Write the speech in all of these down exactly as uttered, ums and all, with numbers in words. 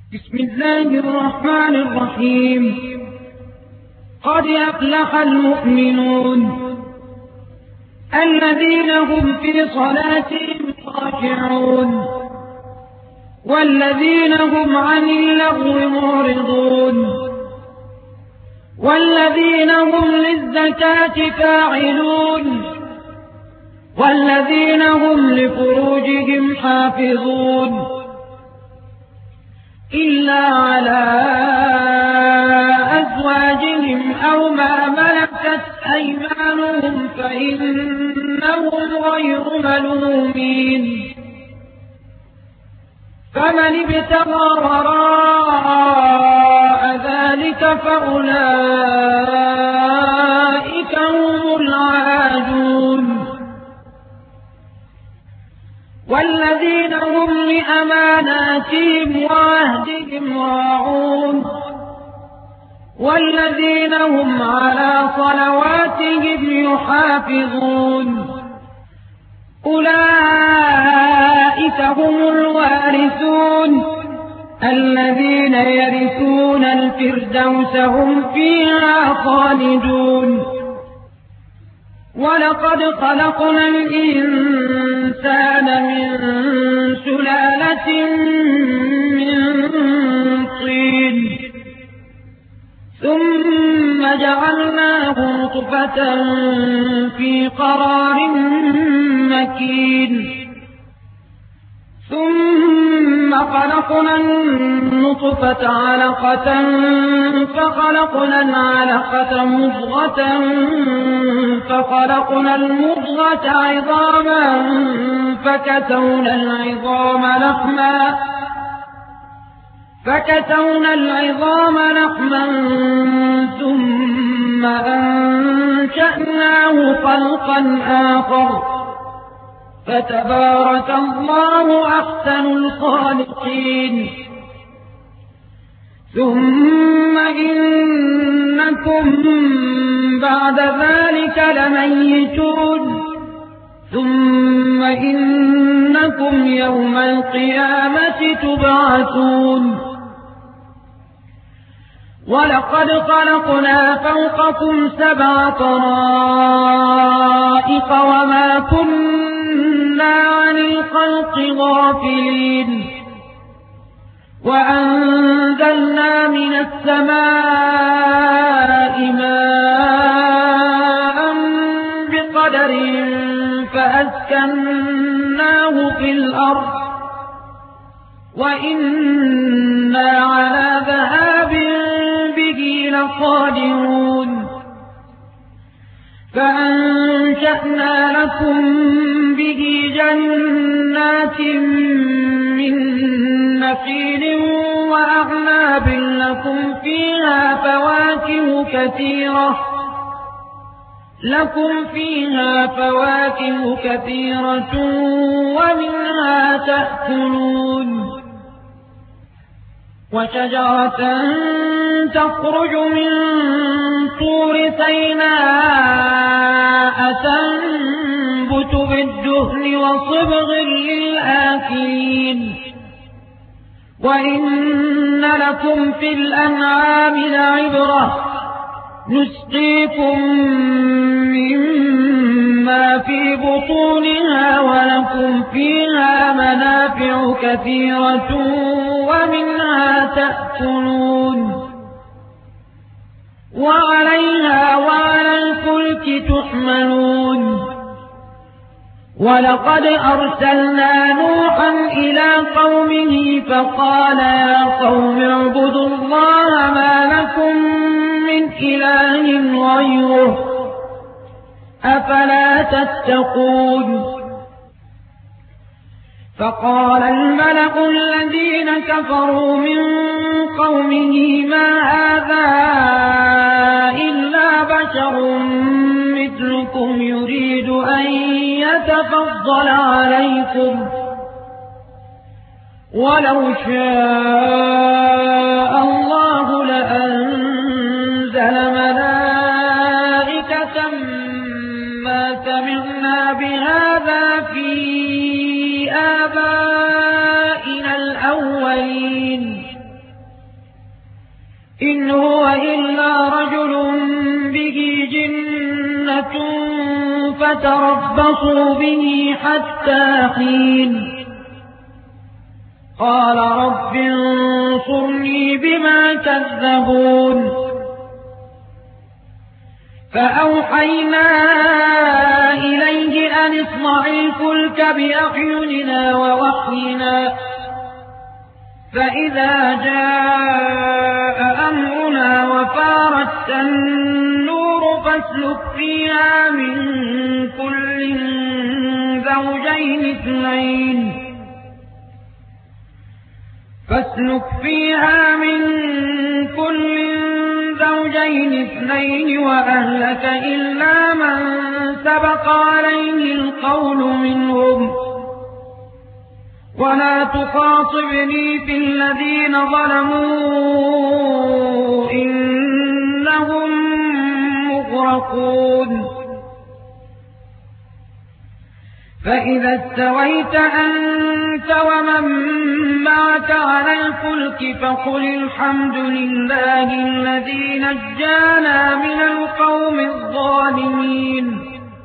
بسم الله الرحمن الرحيم. قد أفلح المؤمنون الذين هم في صلاتهم خاشعون والذين هم عن اللغو معرضون والذين هم للزكاة فاعلون والذين هم لفروجهم حافظون إلا على أزواجهم أو ما ملكت أيمانهم فإنهم غير ملومين. فمن ابتغى وراء ذلك فأولئك هم العادون. والذين هم لأماناتهم وعهدهم راعون والذين هم على صلواتهم يحافظون أولئك هم الوارثون الذين يرثون الفردوس هم فيها خالدون. ولقد خلقنا الإنسان من سلالة من طين ثم جعلناه نطفة في قرار مكين ثم خلقنا النطفة علقة فخلقنا العلقة مضغة فخلقنا المضغة عظاما فكسونا العظام لحما فكسونا العظام لحما ثم أنشأناه خلقا آخر فتبارك الله أحسن الخالقين. ثم إنكم بعد ذلك لميتون ثم إنكم يوم القيامة تبعثون. ولقد خلقنا فوقكم سبع طرائق وما كنا عن الخلق غافلين وأنزلنا من السماء ماء بقدر فأسكناه في الأرض وإنا على ذهاب به لقادرون. فأنشأنا لكم به جنات من نخيل وأعناب لكم فيها فواكه كثيرة لكم فيها فواكه كثيرة ومنها تأكلون. وشجرة تخرج من طور سيناء تنبت بالدهن وصبغ للآكلين. وإن لكم في الأنعام لعبرة نسقيكم مما في بطونها ولكم فيها منافع كثيرة ومنها تأكلون وعليها وعلى الفلك تحملون. ولقد أرسلنا نوحا إلى قومه فقال يا قوم اعبدوا الله ما لكم من إله غيره أفلا تتقون. فقال الملأ الذين كفروا من قومه ما هذا إلا بشر مثلكم يريد أن يتفضل عليكم ولو شاء الله لأنزل ملائكة ما سمعنا بهذا في آبائنا الأولين إن هو إلا رجل به جنة فتربصوا به حتى حين قال رب انصرني بما كذبون فأوحينا إليه أن اصنع الفلك بأعيننا ووحينا فإذا جاء أمرنا وفارت النور فاسلك فيها من كل زوجين اثنين فاسلك فيها من كل زوجين اثنين وأهلك إلا من سبق عليه القول منهم ولا تخاطبني في الذين ظلموا إنهم مغرقون فإذا استويت أنت ومن معك على الفلك فقل الحمد لله الذي نجانا من القوم الظالمين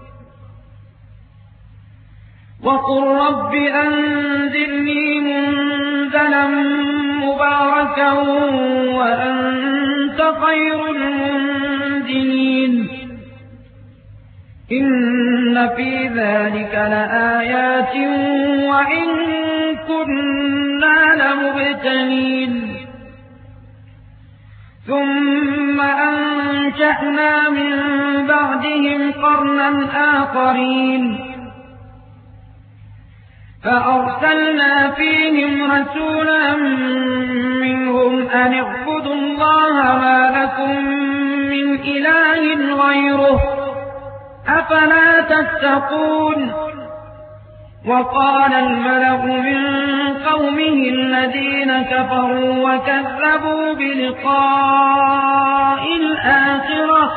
وقل رب أنزلني منزلا مباركا وأنت خير المنزلين إن في ذلك لآيات وإن كنا لمبتلين ثم أنشأنا من بعدهم قرنا آخرين فأرسلنا فيهم رسولا منهم أن اعبدوا الله ما لكم من إله غيره أفلا تتقون وقال الملأ من قومه الذين كفروا وكذبوا بلقاء الآخرة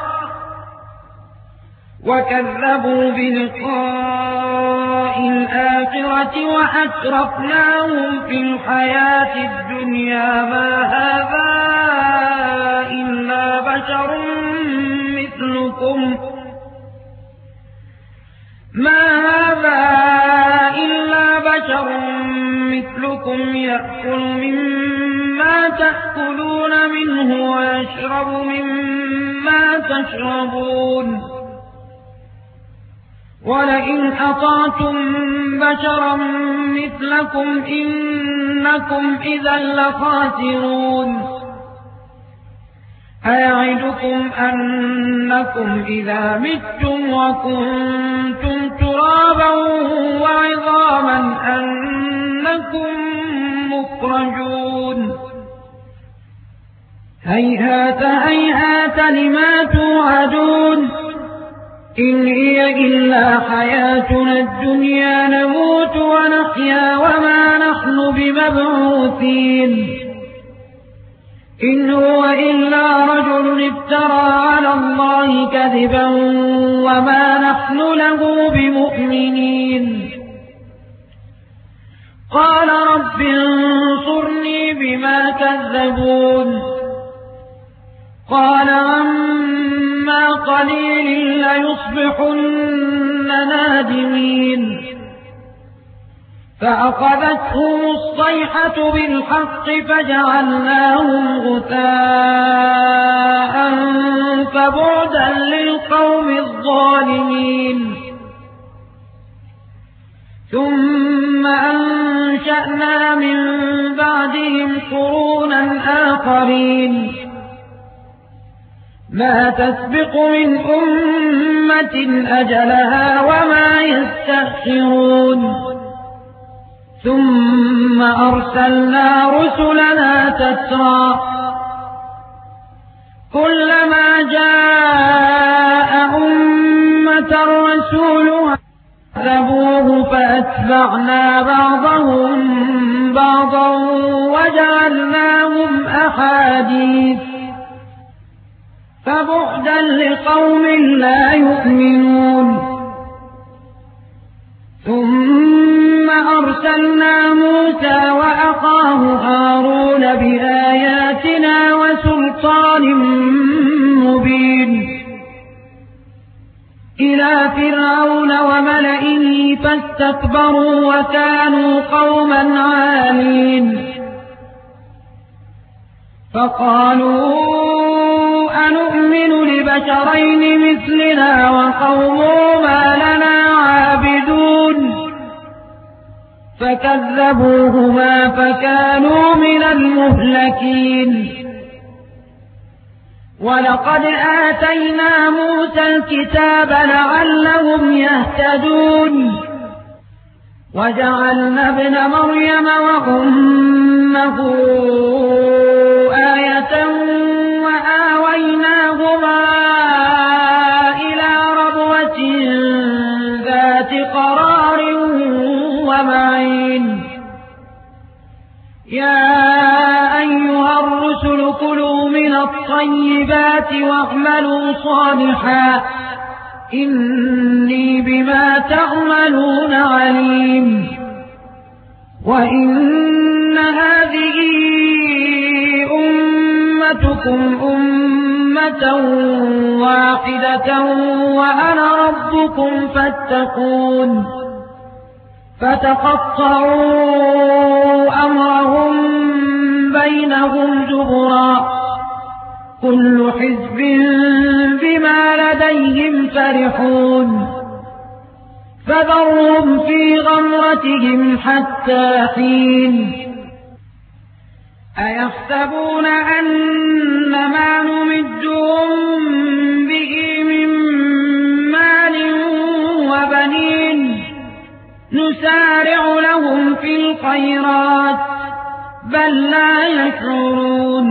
وكذبوا بلقاء الآخرة وأترفناهم في الحياة الدنيا ما هذا إلا بشر مثلكم ما هذا إلا بشر مثلكم يأكل مما تأكلون منه ويشرب مما تشربون ولئن أطعتم بشرا مثلكم إنكم إذا لخاسرون أيعدكم أنكم إذا متم وكنتم ترابا وعظاما أنكم مخرجون هيهات هيهات لما توعدون إن هي إلا حياتنا الدنيا نموت ونحيا وما نحن بمبعوثين إن هو إلا رجل افترى على الله كذبا وما نحن له بمؤمنين قال رب انصرني بما كذبون قال عما قليل ليصبحن نادمين فأخذتهم الصيحة بالحق فجعلناهم غثاء فبعدا للقوم الظالمين ثم أنشأنا من بعدهم قرونا آخرين ما تسبق من أمة أجلها وما يستأخرون ثم أرسلنا رسلنا تترى كلما جاء أمة رسولها كذبوه فأتبعنا بعضهم بعضا وجعلناهم أحاديث فبعدا لقوم لا يؤمنون ثم أرسلنا موسى وأخاه هارون بآياتنا وسلطان مبين إلى فرعون وملئه فاستكبروا وكانوا قوما عالين فقالوا أنؤمن لبشرين مثلنا وقومهما لنا عابدون فكذبوهما فكانوا من المهلكين ولقد آتينا موسى الكتاب لعلهم يهتدون وجعلنا ابن مريم وأمه آية وآويناهما إلى ربوة ذات قرار ومعين يا أيها الرسل كلوا من الطيبات واعملوا صالحا إني بما تعملون عليم وإن هذه أمتكم أمة واحدة وأنا ربكم فاتقون فتقطعوا أمرهم بينهم زبرا كل حزب بما لديهم فرحون فذرهم في غمرتهم حتى حين أيحسبون أن ما نمدهم به من مال وبنين نسارع لهم في الخيرات بل لا يشعرون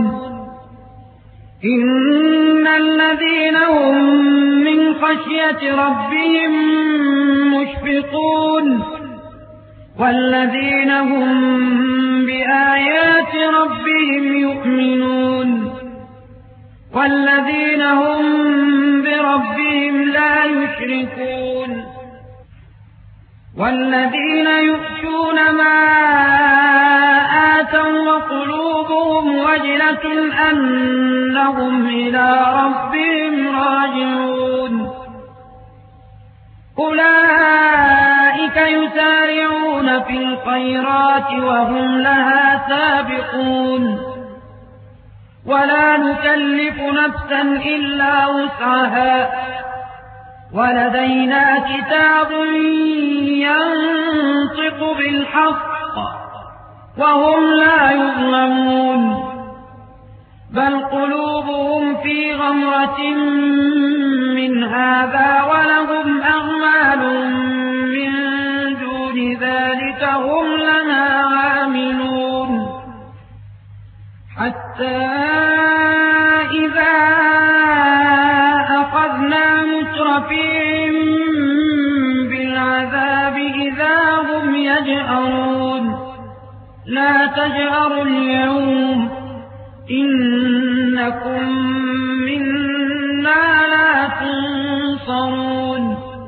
إن الذين هم من خشية ربهم مشفقون والذين هم بآيات ربهم يؤمنون والذين هم بربهم لا يشركون والذين يؤتون ما آتوا وقلوبهم وجلة أنهم إلى ربهم راجعون أولئك يسارعون في الخيرات وهم لها سابقون ولا نكلف نفسا إلا وسعها ولدينا كتاب ينطق بالحق وهم لا يظلمون بل قلوبهم في غمرة من هذا ولهم أعمال من دون ذلك هم لها عاملون حتى إذا أخذنا مترفيهم بالعذاب إذا هم يجأرون لا تجأروا اليوم إنكم منا لا تنصرون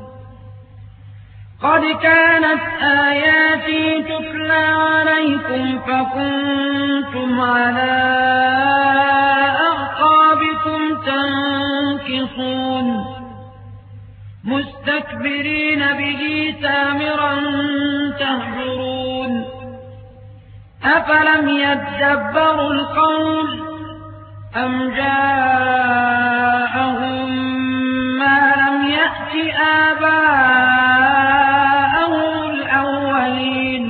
قد كانت آياتي تتلى عليكم فكنتم على أعقابكم تنكصون مستكبرين به سامرا تهجرون أفلم يدبروا القول أم جاءهم ما لم يأت آباءهم الأولين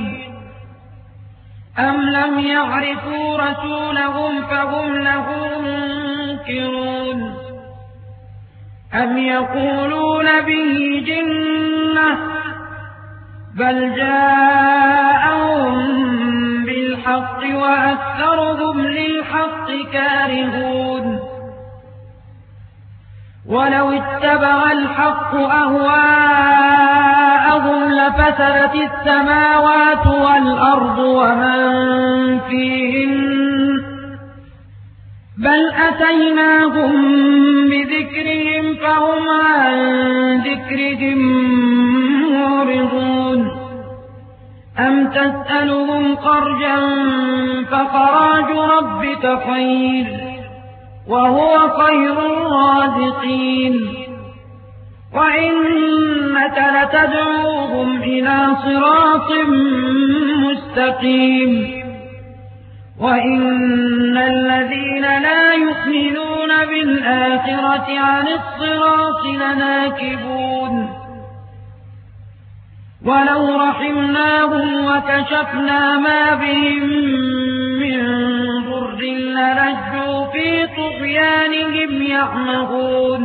أم لم يعرفوا رسولهم فهم له منكرون أم يقولون به جنة بل جاءهم بالحق وأكثرهم للحق كارهون ولو اتبع الحق أهواءهم لفسدت السماوات والأرض ومن فيهن بل أتيناهم بذكرهم فهم عن ذكرهم معرضون أم تسألهم خرجا فخراج ربك خير وهو خير الرازقين وإنك لتدعوهم إلى صراط مستقيم وإن الذين لا يؤمنون بالآخرة عن الصراط لناكبون ولو رحمناهم وكشفنا ما بهم من ضر للجوا في طغيانهم يعمهون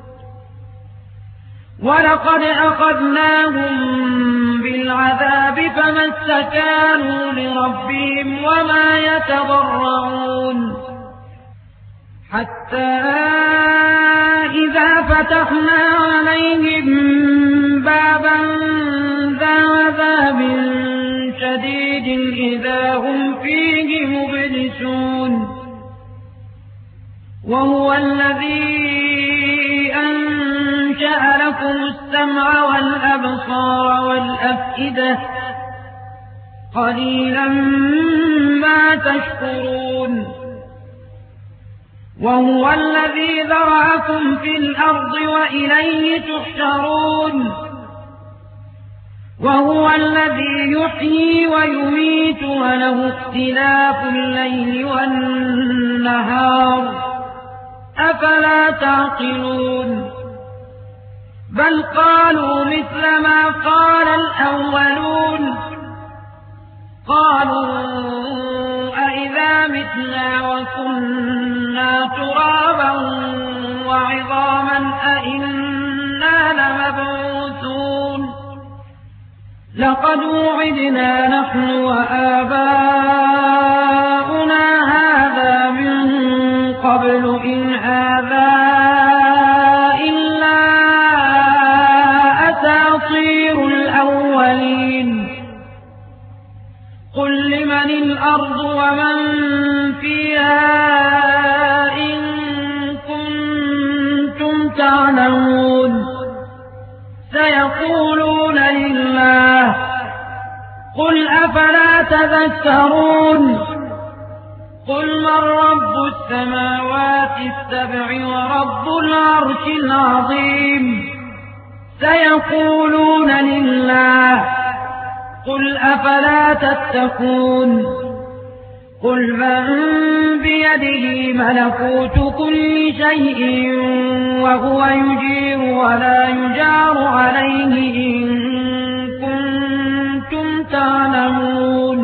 ولقد أخذناهم بالعذاب فما استكانوا لربهم وما يتضرعون حتى إذا فتحنا عليهم بابا ذا عذاب شديد إذا هم فيه مبلسون وهو الذي أنشأ لكم السمع والأبصار والأفئدة قليلا ما تشكرون وهو الذي ذرأكم في الأرض وإليه تحشرون وهو الذي يحيي ويميت وله اختلاف الليل والنهار أفلا تعقلون بل قالوا مثل ما قال الأولون قالوا أئذا متنا وكنا ترابا وعظاما أئنا لمبعوثون لقد وعدنا نحن وآباؤنا هذا من قبل إن هذا إلا أساطير الأولين قل لمن الأرض ومن فيها إن كنتم تعلمون سيقولون لله قل أفلا تذكرون قل من رب السماوات السبع ورب العرش العظيم سيقولون لله قل أفلا تتقون قل من بيده ملكوت كل شيء وهو يجير ولا يجار عليه إن كنتم تعلمون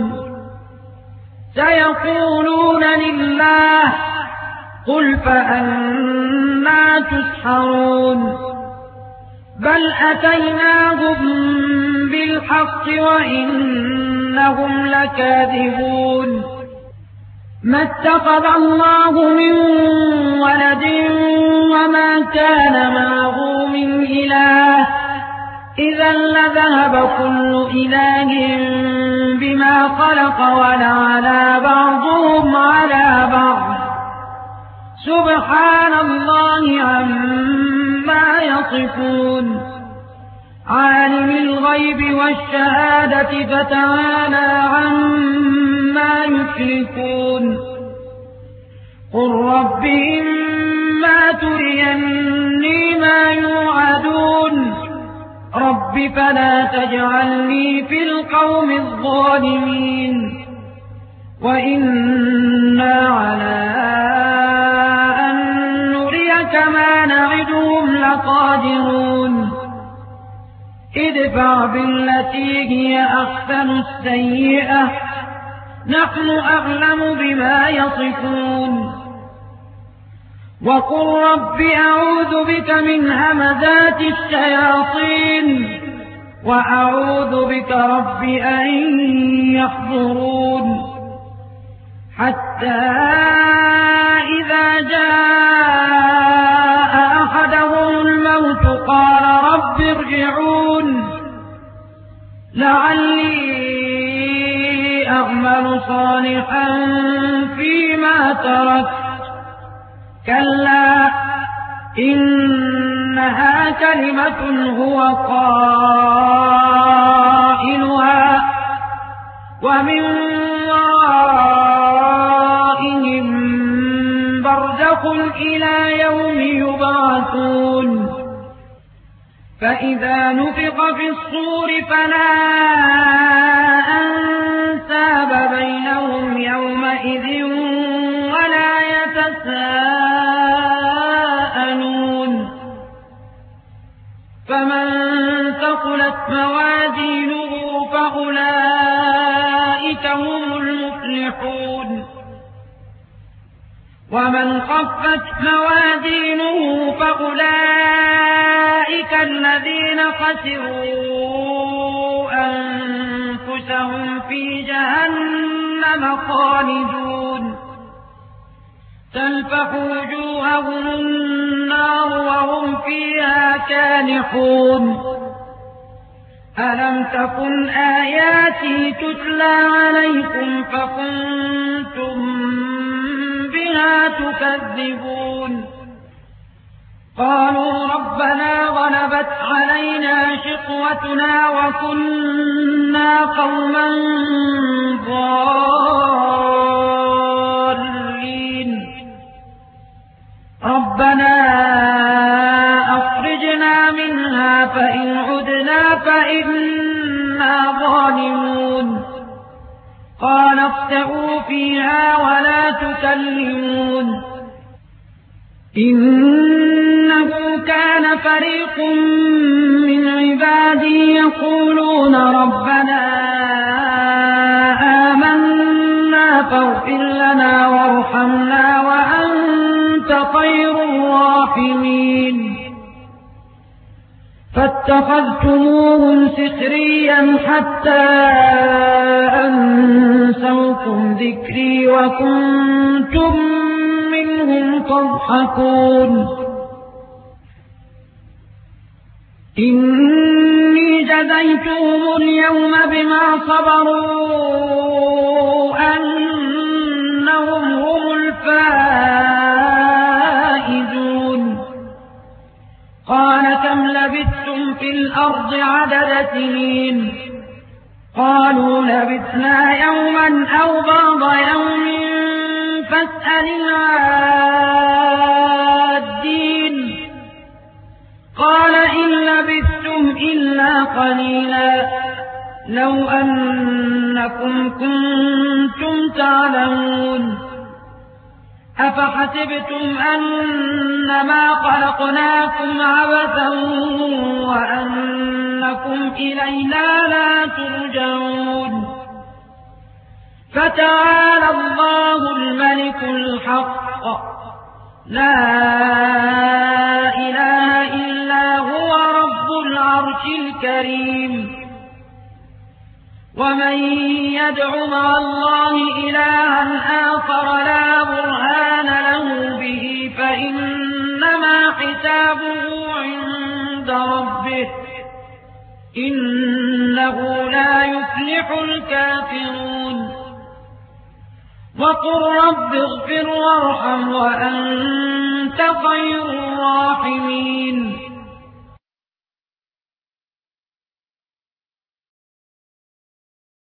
سيقولون لله قل فأنا تسحرون بل أتيناهم بالحق وإنهم لكاذبون ما اتخذ الله من ولد وما كان معه من إله إذا لذهب كل إله بما خلق ولعلى بعضهم على بعض سبحان الله عما يصفون عالم الغيب والشهادة فتعالى عما يشركون قل رب إما تريني ما يوعدون رب فلا تجعلني في القوم الظالمين وإنا على أن نريك ما نعدهم لقادرون ادفع بالتي هي أحسن السيئة نحن أعلم بما يصفون وقل رب أعوذ بك من همزات الشياطين وأعوذ بك رب أن يحضرون حتى إذا جاء أحدهم الموت قال رب ارجعون لعلي أعمل صالحا فيما تركت كلا إنها كلمة هو قائلها ومن ورائهم برزخ إلى يوم يبعثون فإذا نفخ في الصور فلا أنساب بينهم يومئذ ولا يتساءلون فمن ثقلت موازينه فأولئك هم المفلحون ومن خفت موازينه فأولئك الذين خسروا أنفسهم في جهنم خالدون تلفح وجوههم النار وهم فيها كالحون ألم تكن آياتي تتلى عليكم فكنتم بها تكذبون قالوا ربنا غلبت علينا شقوتنا وكنا قوما ضالين ربنا أخرجنا منها فإن عدنا فإنا ظالمون قال اخسئوا فيها ولا تكلمون إنه كان فريق من عبادي يقولون ربنا آمنا فاغفر لنا وارحمنا وأنت خير الراحمين فاتخذتموهم سخريا حتى أنسوكم ذكري وكنتم منهم تضحكون إني جزيتهم اليوم بما صبروا أنهم هم الفائزون قال كم لبثتم في الأرض عدد سنين قالوا لبثنا يوما أو بعض يوم فاسأل العادين قال إن لبثتم إلا قليلا لو أنكم كنتم تعلمون أفحسبتم أنما خلقناكم عبثا وأنكم إلينا لا ترجعون فتعالى الله الملك الحق لا إله إلا هو رب العرش الكريم ومن يدع مع الله إلها آخر لا برهان له به فإنما حسابه عند ربه إنه لا يفلح الكافرون وقل رب اغفر وارحم وأنت خير الراحمين